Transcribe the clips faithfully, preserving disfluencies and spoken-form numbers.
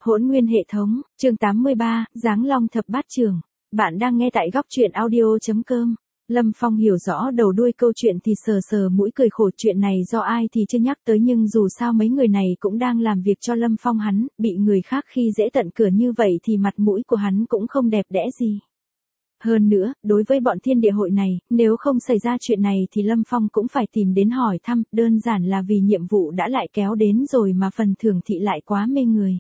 Hỗn nguyên hệ thống, chương tám mươi ba, Giáng Long thập bát trường. Bạn đang nghe tại góc truyện audio.com. Lâm Phong hiểu rõ đầu đuôi câu chuyện thì sờ sờ mũi cười khổ, chuyện này do ai thì chưa nhắc tới, nhưng dù sao mấy người này cũng đang làm việc cho Lâm Phong hắn, bị người khác khi dễ tận cửa như vậy thì mặt mũi của hắn cũng không đẹp đẽ gì. Hơn nữa, đối với bọn thiên địa hội này, nếu không xảy ra chuyện này thì Lâm Phong cũng phải tìm đến hỏi thăm, đơn giản là vì nhiệm vụ đã lại kéo đến rồi mà phần thưởng thị lại quá mê người.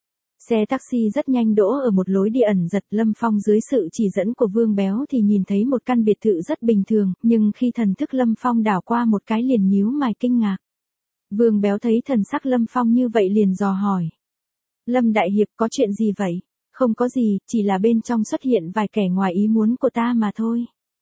Xe taxi rất nhanh đỗ ở một lối đi ẩn giật, Lâm Phong dưới sự chỉ dẫn của Vương Béo thì nhìn thấy một căn biệt thự rất bình thường, nhưng khi thần thức Lâm Phong đảo qua một cái liền nhíu mày kinh ngạc. Vương Béo thấy thần sắc Lâm Phong như vậy liền dò hỏi. Lâm Đại Hiệp, có chuyện gì vậy? Không có gì, chỉ là bên trong xuất hiện vài kẻ ngoài ý muốn của ta mà thôi.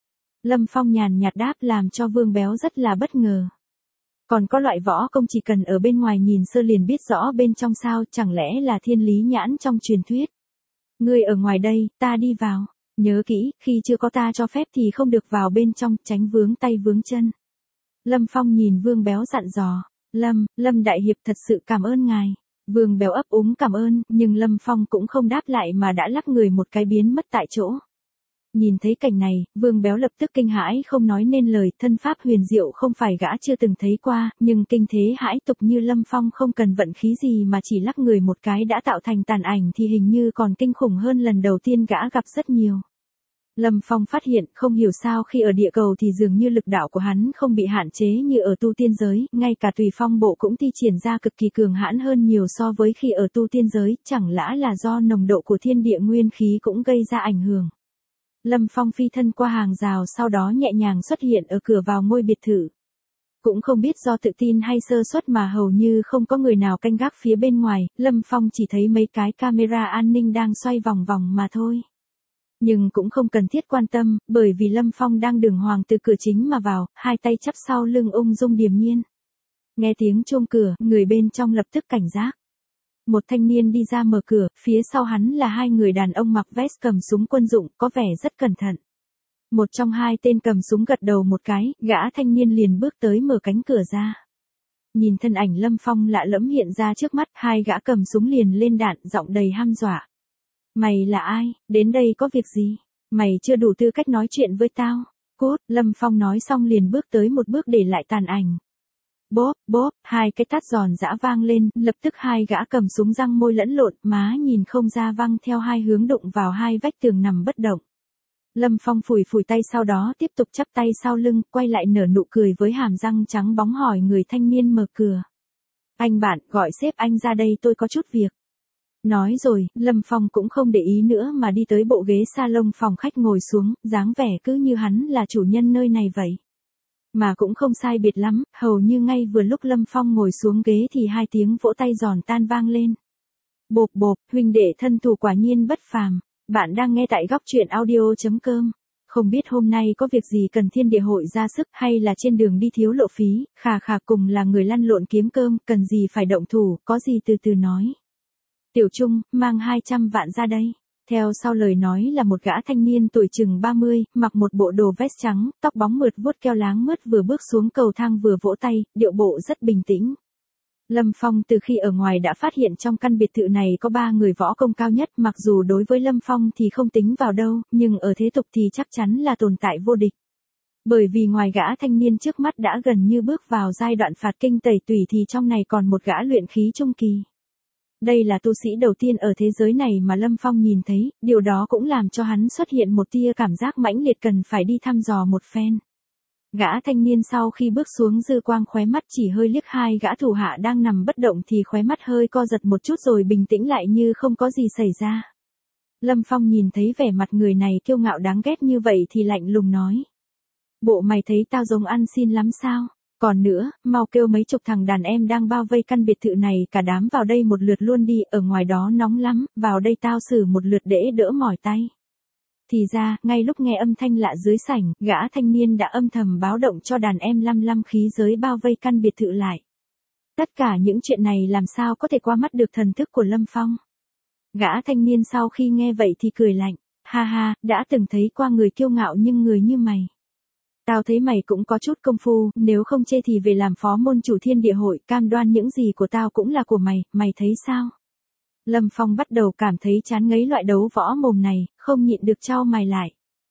Lâm Phong nhàn nhạt đáp làm cho Vương Béo rất là bất ngờ. Còn có loại võ công chỉ cần ở bên ngoài nhìn sơ liền biết rõ bên trong sao, chẳng lẽ là thiên lý nhãn trong truyền thuyết? Ngươi ở ngoài đây, ta đi vào. Nhớ kỹ, khi chưa có ta cho phép thì không được vào bên trong, tránh vướng tay vướng chân. Lâm Phong nhìn Vương Béo dặn dò. Lâm, Lâm Đại Hiệp thật sự cảm ơn ngài. Vương Béo ấp úng cảm ơn, nhưng Lâm Phong cũng không đáp lại mà đã lắc người một cái biến mất tại chỗ. Nhìn thấy cảnh này, Vương Béo lập tức kinh hãi không nói nên lời, thân pháp huyền diệu không phải gã chưa từng thấy qua, nhưng kinh thế hãi tục như Lâm Phong không cần vận khí gì mà chỉ lắc người một cái đã tạo thành tàn ảnh thì hình như còn kinh khủng hơn lần đầu tiên gã gặp rất nhiều. Lâm Phong phát hiện không hiểu sao khi ở địa cầu thì dường như lực đạo của hắn không bị hạn chế như ở tu tiên giới, ngay cả tùy phong bộ cũng thi triển ra cực kỳ cường hãn hơn nhiều so với khi ở tu tiên giới, chẳng lẽ là do nồng độ của thiên địa nguyên khí cũng gây ra ảnh hưởng. Lâm Phong phi thân qua hàng rào sau đó nhẹ nhàng xuất hiện ở cửa vào ngôi biệt thự. Cũng không biết do tự tin hay sơ suất mà hầu như không có người nào canh gác phía bên ngoài, Lâm Phong chỉ thấy mấy cái camera an ninh đang xoay vòng vòng mà thôi. Nhưng cũng không cần thiết quan tâm, bởi vì Lâm Phong đang đường hoàng từ cửa chính mà vào, hai tay chắp sau lưng ung dung điềm nhiên. Nghe tiếng chuông cửa, người bên trong lập tức cảnh giác. Một thanh niên đi ra mở cửa, phía sau hắn là hai người đàn ông mặc vest cầm súng quân dụng, có vẻ rất cẩn thận. Một trong hai tên cầm súng gật đầu một cái, gã thanh niên liền bước tới mở cánh cửa ra. Nhìn thân ảnh Lâm Phong lạ lẫm hiện ra trước mắt, hai gã cầm súng liền lên đạn, giọng đầy hăm dọa. Mày là ai, đến đây có việc gì? Mày chưa đủ tư cách nói chuyện với tao. Cút, Lâm Phong nói xong liền bước tới một bước để lại tàn ảnh. Bóp, bóp, hai cái tát giòn giã vang lên, lập tức hai gã cầm súng răng môi lẫn lộn, má nhìn không ra văng theo hai hướng đụng vào hai vách tường nằm bất động. Lâm Phong phủi phủi tay sau đó tiếp tục chắp tay sau lưng, quay lại nở nụ cười với hàm răng trắng bóng hỏi người thanh niên mở cửa. Anh bạn, gọi sếp anh ra đây tôi có chút việc. Nói rồi, Lâm Phong cũng không để ý nữa mà đi tới bộ ghế salon phòng khách ngồi xuống, dáng vẻ cứ như hắn là chủ nhân nơi này vậy. Mà cũng không sai biệt lắm, hầu như ngay vừa lúc Lâm Phong ngồi xuống ghế thì hai tiếng vỗ tay giòn tan vang lên. Bộp bộp, huynh đệ thân thủ quả nhiên bất phàm. Bạn đang nghe tại góc truyện audio.com. Không biết hôm nay có việc gì cần thiên địa hội ra sức hay là trên đường đi thiếu lộ phí, khà khà cùng là người lăn lộn kiếm cơm, cần gì phải động thủ, có gì từ từ nói. Tiểu Trung, mang hai trăm vạn ra đây. Theo sau lời nói là một gã thanh niên tuổi chừng ba mươi, mặc một bộ đồ vest trắng, tóc bóng mượt vuốt keo láng mướt vừa bước xuống cầu thang vừa vỗ tay, điệu bộ rất bình tĩnh. Lâm Phong từ khi ở ngoài đã phát hiện trong căn biệt thự này có ba người võ công cao nhất, mặc dù đối với Lâm Phong thì không tính vào đâu, nhưng ở thế tục thì chắc chắn là tồn tại vô địch. Bởi vì ngoài gã thanh niên trước mắt đã gần như bước vào giai đoạn phạt kinh tẩy tủy thì trong này còn một gã luyện khí trung kỳ. Đây là tu sĩ đầu tiên ở thế giới này mà Lâm Phong nhìn thấy, điều đó cũng làm cho hắn xuất hiện một tia cảm giác mãnh liệt cần phải đi thăm dò một phen. Gã thanh niên sau khi bước xuống dư quang khóe mắt chỉ hơi liếc hai gã thủ hạ đang nằm bất động thì khóe mắt hơi co giật một chút rồi bình tĩnh lại như không có gì xảy ra. Lâm Phong nhìn thấy vẻ mặt người này kiêu ngạo đáng ghét như vậy thì lạnh lùng nói. Bộ mày thấy tao giống ăn xin lắm sao? Còn nữa, mau kêu mấy chục thằng đàn em đang bao vây căn biệt thự này cả đám vào đây một lượt luôn đi, ở ngoài đó nóng lắm, vào đây tao xử một lượt để đỡ mỏi tay. Thì ra, ngay lúc nghe âm thanh lạ dưới sảnh, gã thanh niên đã âm thầm báo động cho đàn em lăm lăm khí giới bao vây căn biệt thự lại. Tất cả những chuyện này làm sao có thể qua mắt được thần thức của Lâm Phong. Gã thanh niên sau khi nghe vậy thì cười lạnh, ha ha, đã từng thấy qua người kiêu ngạo nhưng người như mày. Tao thấy mày cũng có chút công phu, nếu không chê thì về làm phó môn chủ thiên địa hội, cam đoan những gì của tao cũng là của mày, mày thấy sao? Lâm Phong bắt đầu cảm thấy chán ngấy loại đấu võ mồm này, không nhịn được chau mày lại.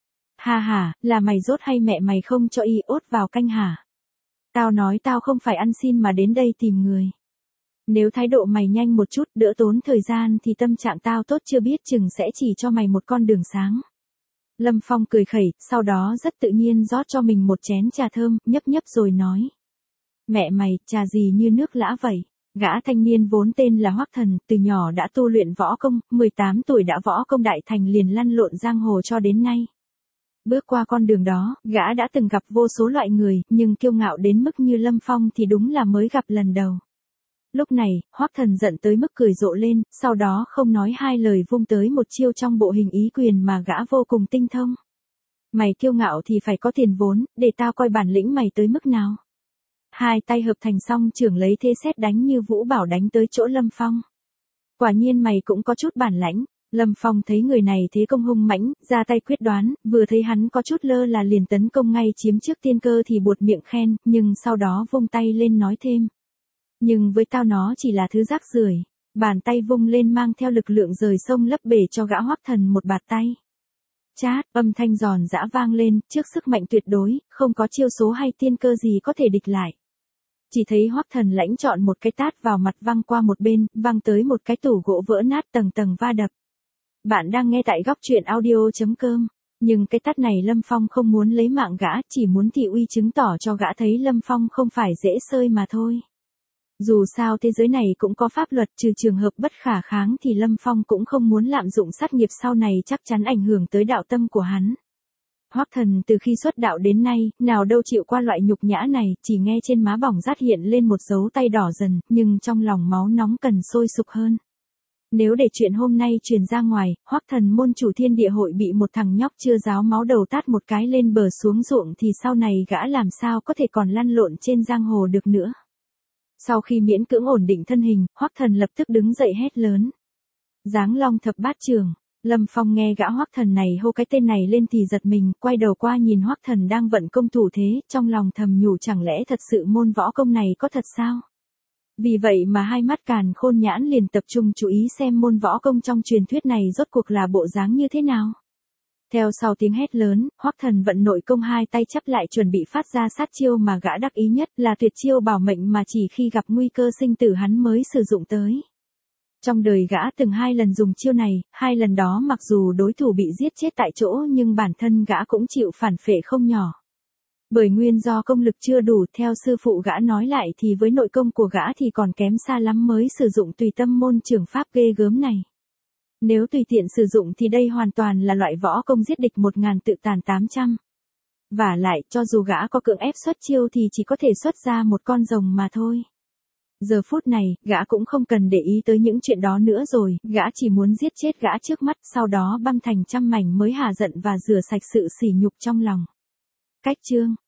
Ha ha, là mày dốt hay mẹ mày không cho iốt vào canh hả? Tao nói tao không phải ăn xin mà đến đây tìm người. Nếu thái độ mày nhanh một chút, đỡ tốn thời gian thì tâm trạng tao tốt chưa biết chừng sẽ chỉ cho mày một con đường sáng. Lâm Phong cười khẩy, sau đó rất tự nhiên rót cho mình một chén trà thơm, nhấp nhấp rồi nói. Mẹ mày, trà gì như nước lã vậy? Gã thanh niên vốn tên là Hoắc Thần, từ nhỏ đã tu luyện võ công, mười tám tuổi đã võ công đại thành liền lăn lộn giang hồ cho đến nay. Bước qua con đường đó, gã đã từng gặp vô số loại người, nhưng kiêu ngạo đến mức như Lâm Phong thì đúng là mới gặp lần đầu. Lúc này, Hoắc Thần giận tới mức cười rộ lên, sau đó không nói hai lời vung tới một chiêu trong bộ hình ý quyền mà gã vô cùng tinh thông. Mày kiêu ngạo thì phải có tiền vốn, để tao coi bản lĩnh mày tới mức nào. Hai tay hợp thành song trưởng lấy thế sét đánh như vũ bảo đánh tới chỗ Lâm Phong. Quả nhiên mày cũng có chút bản lãnh. Lâm Phong thấy người này thế công hung mãnh, ra tay quyết đoán, vừa thấy hắn có chút lơ là liền tấn công ngay chiếm trước tiên cơ thì buột miệng khen, nhưng sau đó vung tay lên nói thêm. Nhưng với tao nó chỉ là thứ rác rưởi. Bàn tay vung lên mang theo lực lượng rời sông lấp bể cho gã Hoắc Thần một bạt tay. Chát, âm thanh giòn giã vang lên, trước sức mạnh tuyệt đối, không có chiêu số hay tiên cơ gì có thể địch lại. Chỉ thấy Hoắc Thần lãnh chọn một cái tát vào mặt văng qua một bên, văng tới một cái tủ gỗ vỡ nát tầng tầng va đập. Bạn đang nghe tại góc truyện audio chấm com. Nhưng cái tát này Lâm Phong không muốn lấy mạng gã, chỉ muốn thị uy chứng tỏ cho gã thấy Lâm Phong không phải dễ sơi mà thôi. Dù sao thế giới này cũng có pháp luật, trừ trường hợp bất khả kháng thì Lâm Phong cũng không muốn lạm dụng sát nghiệp sau này chắc chắn ảnh hưởng tới đạo tâm của hắn. Hoắc Thần từ khi xuất đạo đến nay, nào đâu chịu qua loại nhục nhã này, chỉ nghe trên má bỏng rát hiện lên một dấu tay đỏ dần, nhưng trong lòng máu nóng cần sôi sục hơn. Nếu để chuyện hôm nay truyền ra ngoài, Hoắc Thần môn chủ Thiên Địa hội bị một thằng nhóc chưa ráo máu đầu tát một cái lên bờ xuống ruộng thì sau này gã làm sao có thể còn lăn lộn trên giang hồ được nữa. Sau khi miễn cưỡng ổn định thân hình, Hoắc Thần lập tức đứng dậy hét lớn. Giáng Long thập bát trường. Lâm Phong nghe gã Hoắc Thần này hô cái tên này lên thì giật mình, quay đầu qua nhìn Hoắc Thần đang vận công thủ thế, trong lòng thầm nhủ chẳng lẽ thật sự môn võ công này có thật sao? Vì vậy mà hai mắt càn khôn nhãn liền tập trung chú ý xem môn võ công trong truyền thuyết này rốt cuộc là bộ dáng như thế nào. Theo sau tiếng hét lớn, Hoắc Thần vận nội công hai tay chắp lại chuẩn bị phát ra sát chiêu mà gã đắc ý nhất là tuyệt chiêu bảo mệnh mà chỉ khi gặp nguy cơ sinh tử hắn mới sử dụng tới. Trong đời gã từng hai lần dùng chiêu này, hai lần đó mặc dù đối thủ bị giết chết tại chỗ nhưng bản thân gã cũng chịu phản phệ không nhỏ. Bởi nguyên do công lực chưa đủ, theo sư phụ gã nói lại thì với nội công của gã thì còn kém xa lắm mới sử dụng tùy tâm môn trường pháp ghê gớm này. Nếu tùy tiện sử dụng thì đây hoàn toàn là loại võ công giết địch một ngàn tự tàn tám trăm. Vả lại, cho dù gã có cưỡng ép xuất chiêu thì chỉ có thể xuất ra một con rồng mà thôi. Giờ phút này, gã cũng không cần để ý tới những chuyện đó nữa rồi, gã chỉ muốn giết chết gã trước mắt, sau đó băm thành trăm mảnh mới hả giận và rửa sạch sự sỉ nhục trong lòng. Cách chương